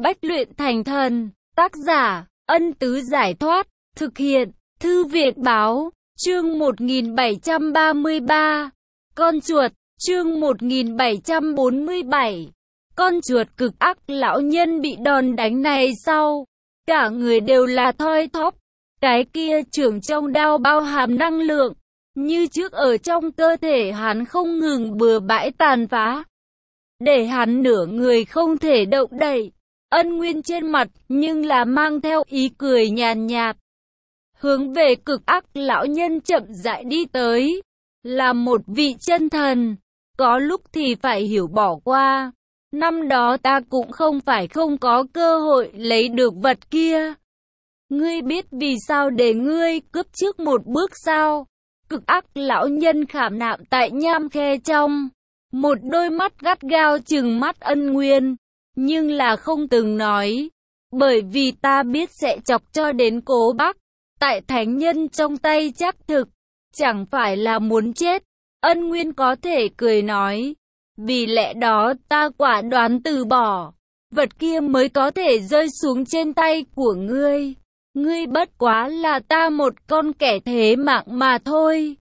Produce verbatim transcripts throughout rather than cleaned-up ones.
Bách luyện thành thần. Tác giả, Ân Tứ Giải Thoát. Thực hiện, Thư viện Báo. Chương một nghìn bảy trăm ba mươi ba. Con chuột. Chương một nghìn bảy trăm bốn mươi bảy. Con chuột cực ác lão nhân bị đòn đánh này sau. Cả người đều là thoi thóp. Cái kia trưởng trong đao bao hàm năng lượng. Như trước ở trong cơ thể hắn không ngừng bừa bãi tàn phá. Để hắn nửa người không thể động đậy. Ân Nguyên trên mặt nhưng là mang theo ý cười nhàn nhạt. Hướng về cực ác lão nhân chậm rãi đi tới. Là một vị chân thần. Có lúc thì phải hiểu bỏ qua. Năm đó ta cũng không phải không có cơ hội lấy được vật kia. Ngươi biết vì sao để ngươi cướp trước một bước sao? Cực ác lão nhân khảm nạm tại nham khe trong. Một đôi mắt gắt gao trừng mắt Ân Nguyên. Nhưng là không từng nói. Bởi vì ta biết sẽ chọc cho đến Cố Bắc. Tại thánh nhân trong tay chắc thực. Chẳng phải là muốn chết. Ân Nguyên có thể cười nói. Vì lẽ đó ta quả đoán từ bỏ. Vật kia mới có thể rơi xuống trên tay của ngươi. Ngươi bất quá là ta một con kẻ thế mạng mà thôi.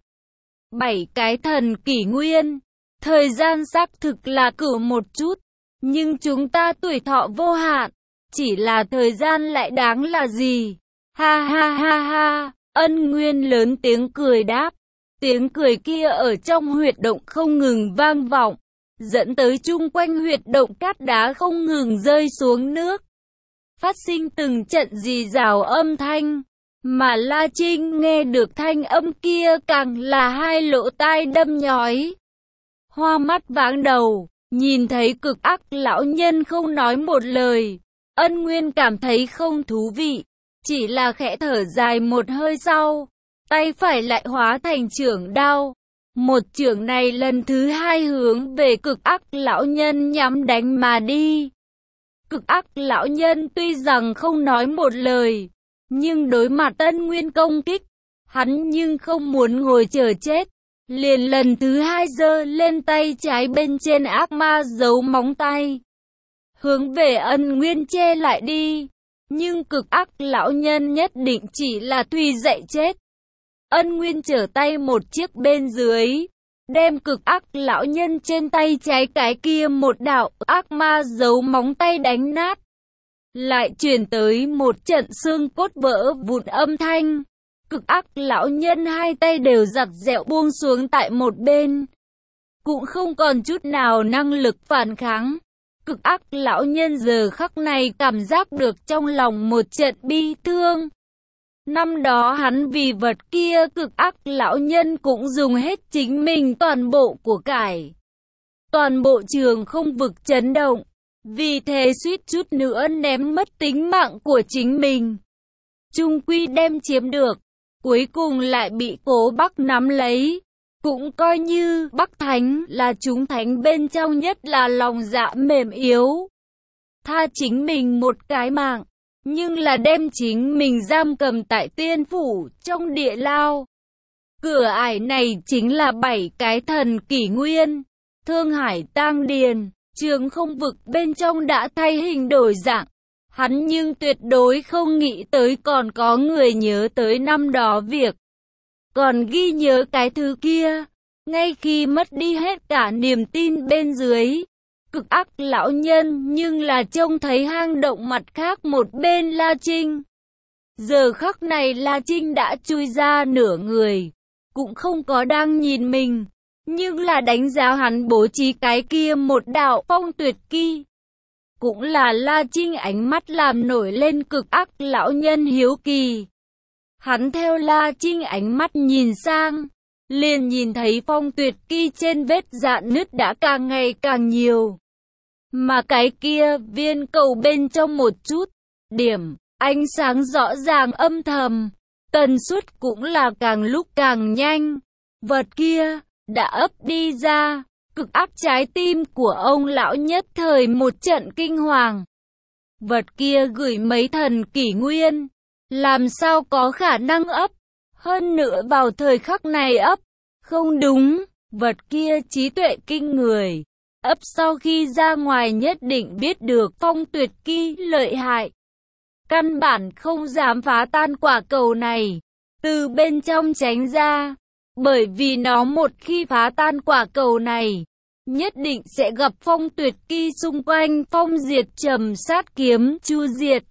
Bảy cái thần kỷ nguyên. Thời gian xác thực là cử một chút. Nhưng chúng ta tuổi thọ vô hạn. Chỉ là thời gian lại đáng là gì? Ha ha ha ha. Ân Nguyên lớn tiếng cười đáp. Tiếng cười kia ở trong huyệt động không ngừng vang vọng. Dẫn tới chung quanh huyệt động cát đá không ngừng rơi xuống nước. Phát sinh từng trận rì rào âm thanh. Mà La Trinh nghe được thanh âm kia càng là hai lỗ tai đâm nhói. Hoa mắt váng đầu, nhìn thấy cực ác lão nhân không nói một lời. Ân Nguyên cảm thấy không thú vị. Chỉ là khẽ thở dài một hơi sau. Tay phải lại hóa thành chưởng đao. Một chưởng này lần thứ hai hướng về cực ác lão nhân nhắm đánh mà đi. Cực ác lão nhân tuy rằng không nói một lời, nhưng đối mặt Ân Nguyên công kích, hắn nhưng không muốn ngồi chờ chết. Liền lần thứ hai giơ lên tay trái bên trên ác ma giấu móng tay. Hướng về Ân Nguyên che lại đi. Nhưng cực ác lão nhân nhất định chỉ là tùy dạy chết. Ân Nguyên trở tay một chiếc bên dưới. Đem cực ác lão nhân trên tay trái cái kia một đạo ác ma giấu móng tay đánh nát. Lại truyền tới một trận xương cốt vỡ vụn âm thanh. Cực ác lão nhân hai tay đều giặt dẹo buông xuống tại một bên. Cũng không còn chút nào năng lực phản kháng. Cực ác lão nhân giờ khắc này cảm giác được trong lòng một trận bi thương. Năm đó hắn vì vật kia cực ác lão nhân cũng dùng hết chính mình toàn bộ của cải. Toàn bộ trường không vực chấn động. Vì thế suýt chút nữa ném mất tính mạng của chính mình. Chung quy đem chiếm được. Cuối cùng lại bị Cố Bắc nắm lấy. Cũng coi như Bắc Thánh là chúng thánh bên trong nhất là lòng dạ mềm yếu. Tha chính mình một cái mạng. Nhưng là đem chính mình giam cầm tại tiên phủ trong địa lao. Cửa ải này chính là bảy cái thần kỷ nguyên. Thương Hải Tang Điền, trường không vực bên trong đã thay hình đổi dạng. Hắn nhưng tuyệt đối không nghĩ tới còn có người nhớ tới năm đó việc. Còn ghi nhớ cái thứ kia. Ngay khi mất đi hết cả niềm tin bên dưới. Cực ác lão nhân nhưng là trông thấy hang động mặt khác một bên La Trinh. Giờ khắc này La Trinh đã chui ra nửa người. Cũng không có đang nhìn mình. Nhưng là đánh giá hắn bố trí cái kia một đạo phong tuyệt kỳ. Cũng là La Trinh ánh mắt làm nổi lên cực ác lão nhân hiếu kỳ. Hắn theo La Trinh ánh mắt nhìn sang. Liền nhìn thấy phong tuyệt kỳ trên vết rạn nứt đã càng ngày càng nhiều. Mà cái kia viên cầu bên trong một chút điểm ánh sáng rõ ràng âm thầm. Tần suất cũng là càng lúc càng nhanh. Vật kia đã ấp đi ra. Cực áp trái tim của ông lão nhất thời một trận kinh hoàng. Vật kia gửi mấy thần kỷ nguyên. Làm sao có khả năng ấp. Hơn nữa vào thời khắc này ấp. Không đúng. Vật kia trí tuệ kinh người. ấp sau khi ra ngoài nhất định biết được Phong Tuyệt Kỳ lợi hại. Căn bản không dám phá tan quả cầu này, từ bên trong tránh ra. Bởi vì nó một khi phá tan quả cầu này, nhất định sẽ gặp Phong Tuyệt Kỳ xung quanh phong diệt trầm sát kiếm chu diệt.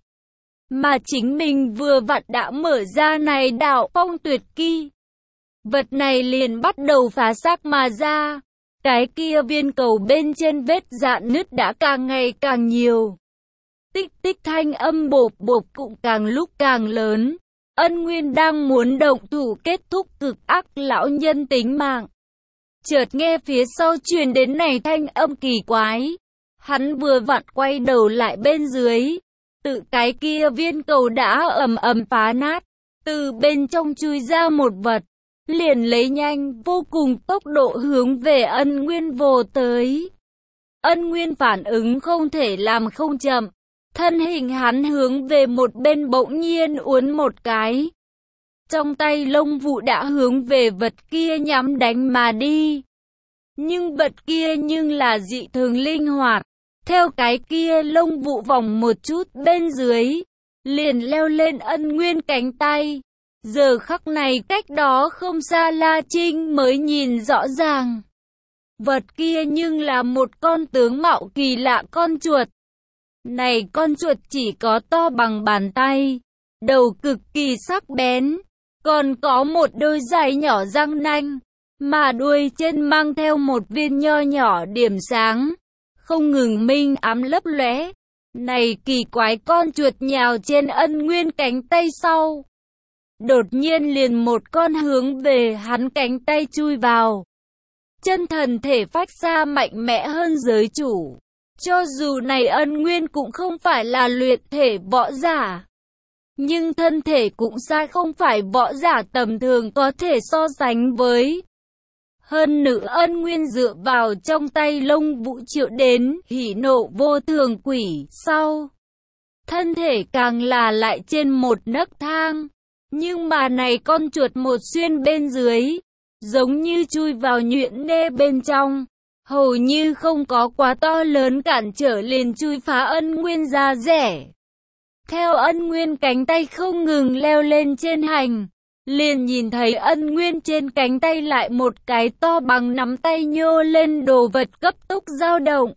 Mà chính mình vừa vặn đã mở ra này đạo Phong Tuyệt Kỳ. Vật này liền bắt đầu phá xác mà ra. Cái kia viên cầu bên trên vết rạn nứt đã càng ngày càng nhiều. Tích tích thanh âm bộp bộp cũng càng lúc càng lớn. Ân Nguyên đang muốn động thủ kết thúc cực ác lão nhân tính mạng. Chợt nghe phía sau truyền đến này thanh âm kỳ quái. Hắn vừa vặn quay đầu lại bên dưới. Tự cái kia viên cầu đã ầm ầm phá nát. Từ bên trong chui ra một vật. Liền lấy nhanh vô cùng tốc độ hướng về Ân Nguyên vồ tới. Ân Nguyên phản ứng không thể làm không chậm. Thân hình hắn hướng về một bên bỗng nhiên uốn một cái. Trong tay lông vụ đã hướng về vật kia nhắm đánh mà đi. Nhưng vật kia nhưng là dị thường linh hoạt. Theo cái kia lông vụ vòng một chút bên dưới. Liền leo lên Ân Nguyên cánh tay. Giờ khắc này cách đó không xa La Trinh mới nhìn rõ ràng. Vật kia nhưng là một con tướng mạo kỳ lạ con chuột. Này con chuột chỉ có to bằng bàn tay, đầu cực kỳ sắc bén, còn có một đôi dài nhỏ răng nanh, mà đuôi trên mang theo một viên nho nhỏ điểm sáng, không ngừng minh ám lấp lóe. Này kỳ quái con chuột nhào trên Ân Nguyên cánh tay sau. Đột nhiên liền một con hướng về hắn cánh tay chui vào. Chân thần thể phách ra mạnh mẽ hơn giới chủ. Cho dù này Ân Nguyên cũng không phải là luyện thể võ giả. Nhưng thân thể cũng sai không phải võ giả tầm thường có thể so sánh với. Hơn nữa Ân Nguyên dựa vào trong tay lông vũ triệu đến hỉ nộ vô thường quỷ sau. Thân thể càng là lại trên một nấc thang. Nhưng mà này con chuột một xuyên bên dưới, giống như chui vào nhuyễn nê bên trong. Hầu như không có quá to lớn cản trở liền chui phá Ân Nguyên ra rẻ. Theo Ân Nguyên cánh tay không ngừng leo lên trên hành, liền nhìn thấy Ân Nguyên trên cánh tay lại một cái to bằng nắm tay nhô lên đồ vật cấp tốc dao động.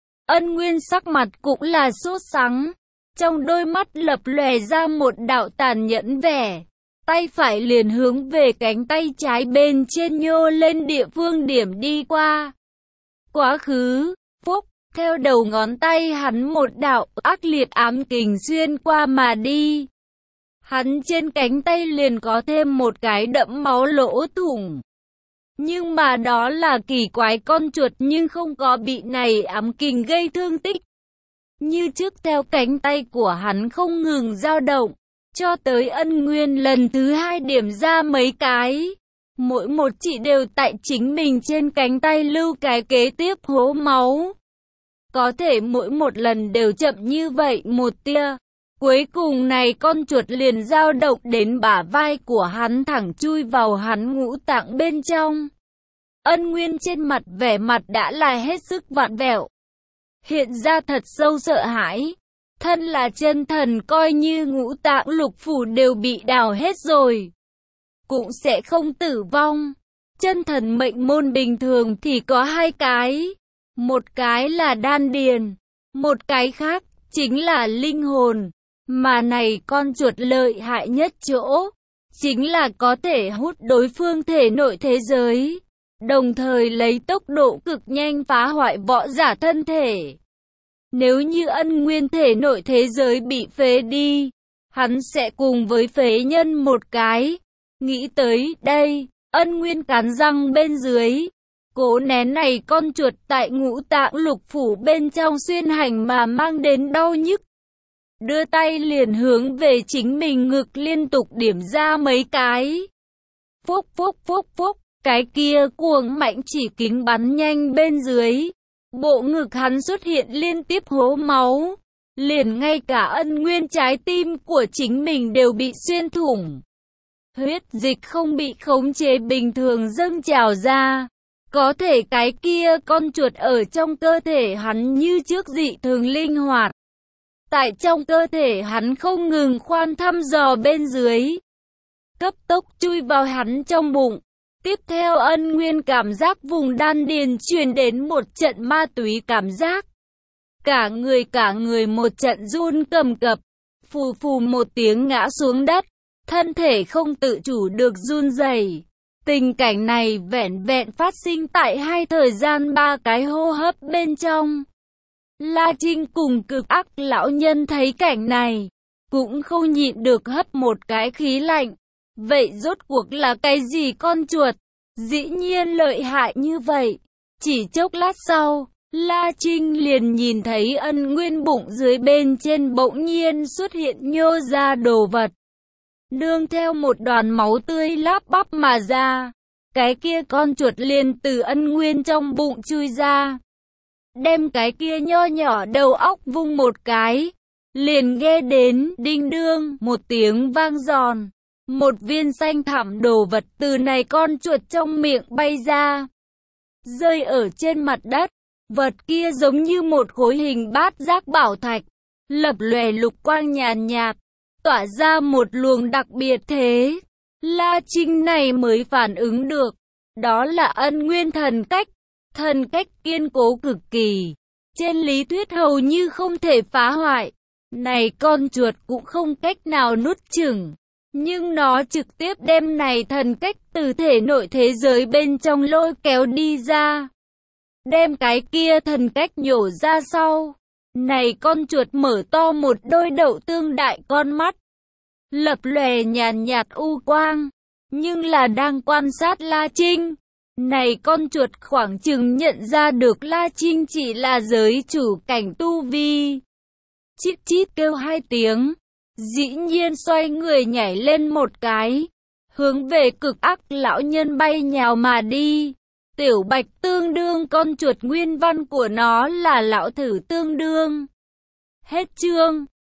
Ân Nguyên sắc mặt cũng là sốt sắng, trong đôi mắt lập lòe ra một đạo tàn nhẫn vẻ. Tay phải liền hướng về cánh tay trái bên trên nhô lên địa phương điểm đi qua. Quá khứ, phúc, theo đầu ngón tay hắn một đạo ác liệt ám kình xuyên qua mà đi. Hắn trên cánh tay liền có thêm một cái đẫm máu lỗ thủng. Nhưng mà đó là kỳ quái con chuột nhưng không có bị này ám kình gây thương tích. Như trước theo cánh tay của hắn không ngừng dao động, cho tới Ân Nguyên lần thứ hai điểm ra mấy cái. Mỗi một chỉ đều tại chính mình trên cánh tay lưu cái kế tiếp hố máu. Có thể mỗi một lần đều chậm như vậy một tia. Cuối cùng này con chuột liền dao động đến bả vai của hắn thẳng chui vào hắn ngũ tạng bên trong. Ân Nguyên trên mặt vẻ mặt đã là hết sức vặn vẹo. Hiện ra thật sâu sợ hãi. Thân là chân thần coi như ngũ tạng lục phủ đều bị đào hết rồi. Cũng sẽ không tử vong. Chân thần mệnh môn bình thường thì có hai cái. Một cái là đan điền. Một cái khác chính là linh hồn. Mà này con chuột lợi hại nhất chỗ. Chính là có thể hút đối phương thể nội thế giới. Đồng thời lấy tốc độ cực nhanh phá hoại võ giả thân thể. Nếu như Ân Nguyên thể nội thế giới bị phế đi, hắn sẽ cùng với phế nhân một cái. Nghĩ tới đây, Ân Nguyên cắn răng bên dưới. Cố nén này con chuột tại ngũ tạng lục phủ bên trong xuyên hành mà mang đến đau nhức. Đưa tay liền hướng về chính mình ngực liên tục điểm ra mấy cái. Phúc phúc phúc phúc, cái kia cuồng mạnh chỉ kính bắn nhanh bên dưới. Bộ ngực hắn xuất hiện liên tiếp hố máu. Liền ngay cả Ân Nguyên trái tim của chính mình đều bị xuyên thủng. Huyết dịch không bị khống chế bình thường dâng trào ra. Có thể cái kia con chuột ở trong cơ thể hắn như trước dị thường linh hoạt. Tại trong cơ thể hắn không ngừng khoan thăm dò bên dưới. Cấp tốc chui vào hắn trong bụng. Tiếp theo Ân Nguyên cảm giác vùng đan điền truyền đến một trận ma túy cảm giác. Cả người cả người một trận run cầm cập. Phù phù một tiếng ngã xuống đất. Thân thể không tự chủ được run rẩy. Tình cảnh này vẻn vẹn phát sinh tại hai thời gian ba cái hô hấp bên trong. La Trinh cùng Cực Ác lão nhân thấy cảnh này, cũng không nhịn được hấp một cái khí lạnh. Vậy rốt cuộc là cái gì con chuột? Dĩ nhiên lợi hại như vậy. Chỉ chốc lát sau, La Trinh liền nhìn thấy Ân Nguyên bụng dưới bên trên bỗng nhiên xuất hiện nhô ra đồ vật. Nương theo một đoàn máu tươi láp bắp mà ra. Cái kia con chuột liền từ Ân Nguyên trong bụng chui ra. Đem cái kia nho nhỏ đầu óc vung một cái. Liền nghe đến đinh đương một tiếng vang giòn. Một viên xanh thẳm đồ vật từ này con chuột trong miệng bay ra. Rơi ở trên mặt đất. Vật kia giống như một khối hình bát giác bảo thạch. Lập lòe lục quang nhàn nhạt. Tỏa ra một luồng đặc biệt thế. La Trinh này mới phản ứng được. Đó là Ân Nguyên thần cách. Thần cách kiên cố cực kỳ. Trên lý thuyết hầu như không thể phá hoại. Này con chuột cũng không cách nào nuốt chửng. Nhưng nó trực tiếp đem này thần cách từ thể nội thế giới bên trong lôi kéo đi ra. Đem cái kia thần cách nhổ ra sau. Này con chuột mở to một đôi đậu tương đại con mắt. Lập lòe nhàn nhạt u quang. Nhưng là đang quan sát La Trinh. Này con chuột khoảng chừng nhận ra được La Trinh chỉ là giới chủ cảnh tu vi. Chít chít kêu hai tiếng. Dĩ nhiên xoay người nhảy lên một cái. Hướng về Cực Ác lão nhân bay nhào mà đi. Tiểu Bạch tương đương con chuột nguyên văn của nó là lão thử tương đương. Hết chương.